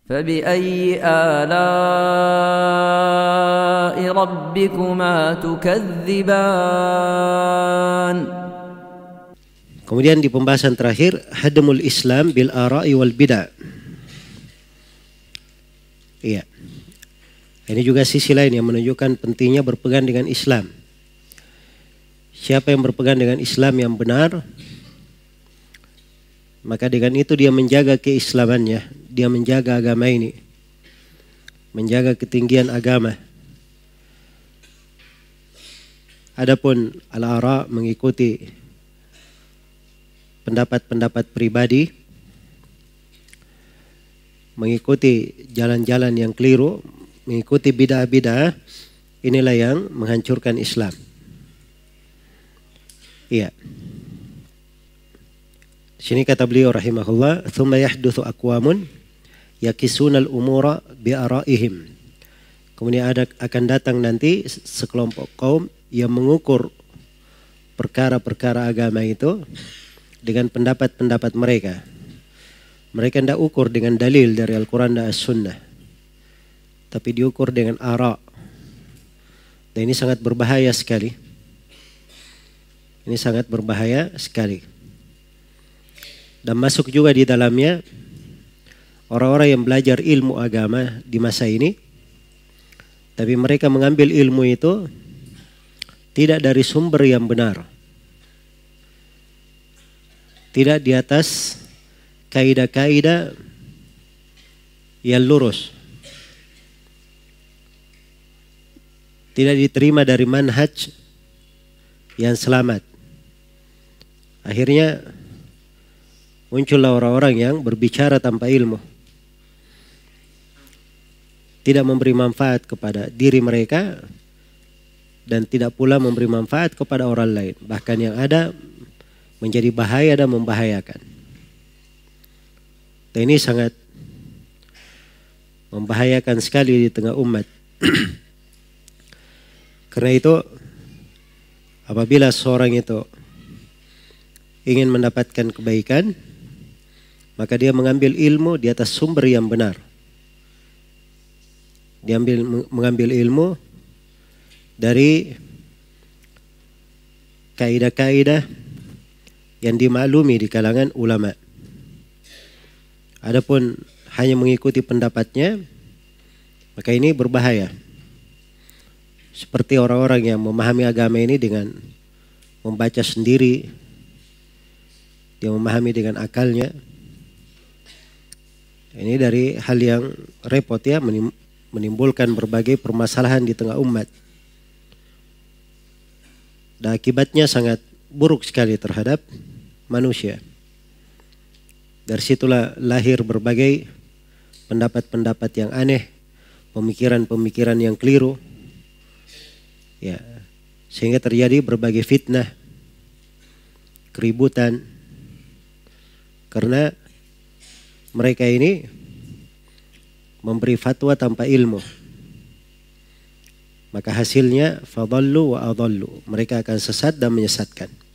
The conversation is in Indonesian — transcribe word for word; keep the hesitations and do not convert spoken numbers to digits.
فبأي آلاء ربكما تكذبان. Kemudian di pembahasan terakhir, hadmul Islam bil ara'i wal bid'ah. Iya. Ini juga sisi lain yang menunjukkan pentingnya berpegang dengan Islam. Siapa yang berpegang dengan Islam yang benar, maka dengan itu dia menjaga keislamannya, dia menjaga agama ini, menjaga ketinggian agama. Adapun al-ara, mengikuti pendapat-pendapat pribadi, mengikuti jalan-jalan yang keliru, mengikuti bid'ah-bid'ah, inilah yang menghancurkan Islam. Iya. Sini kata beliau rahimahullah, "Tsumma yahdutsu aqwamun yakisunal umura bi ara'ihim." Kemudian ada akan datang nanti sekelompok kaum yang mengukur perkara-perkara agama itu dengan pendapat-pendapat mereka. Mereka tidak ukur dengan dalil dari Al-Quran dan As-Sunnah, tapi diukur dengan ara'. Dan ini sangat berbahaya sekali. Ini sangat berbahaya sekali. Dan masuk juga di dalamnya orang-orang yang belajar ilmu agama di masa ini, tapi mereka mengambil ilmu itu tidak dari sumber yang benar, tidak di atas kaidah-kaidah yang lurus, tidak diterima dari manhaj yang selamat. Akhirnya muncullah orang-orang yang berbicara tanpa ilmu, tidak memberi manfaat kepada diri mereka dan tidak pula memberi manfaat kepada orang lain. Bahkan yang ada menjadi bahaya dan membahayakan. Dan ini sangat membahayakan sekali di tengah umat. Karena itu apabila seorang itu ingin mendapatkan kebaikan, maka dia mengambil ilmu di atas sumber yang benar. Dia ambil, mengambil ilmu dari kaidah-kaidah yang dimaklumi di kalangan ulama. Adapun hanya mengikuti pendapatnya, maka ini berbahaya. Seperti orang-orang yang memahami agama ini dengan membaca sendiri, dia memahami dengan akalnya. Ini dari hal yang repot ya, menimbulkan berbagai permasalahan di tengah umat. Dan akibatnya sangat buruk sekali terhadap manusia. Dari situlah lahir berbagai pendapat-pendapat yang aneh, pemikiran-pemikiran yang keliru. Ya, sehingga terjadi berbagai fitnah, keributan. Karena mereka ini memberi fatwa tanpa ilmu, maka hasilnya fadallu wa adallu, mereka akan sesat dan menyesatkan.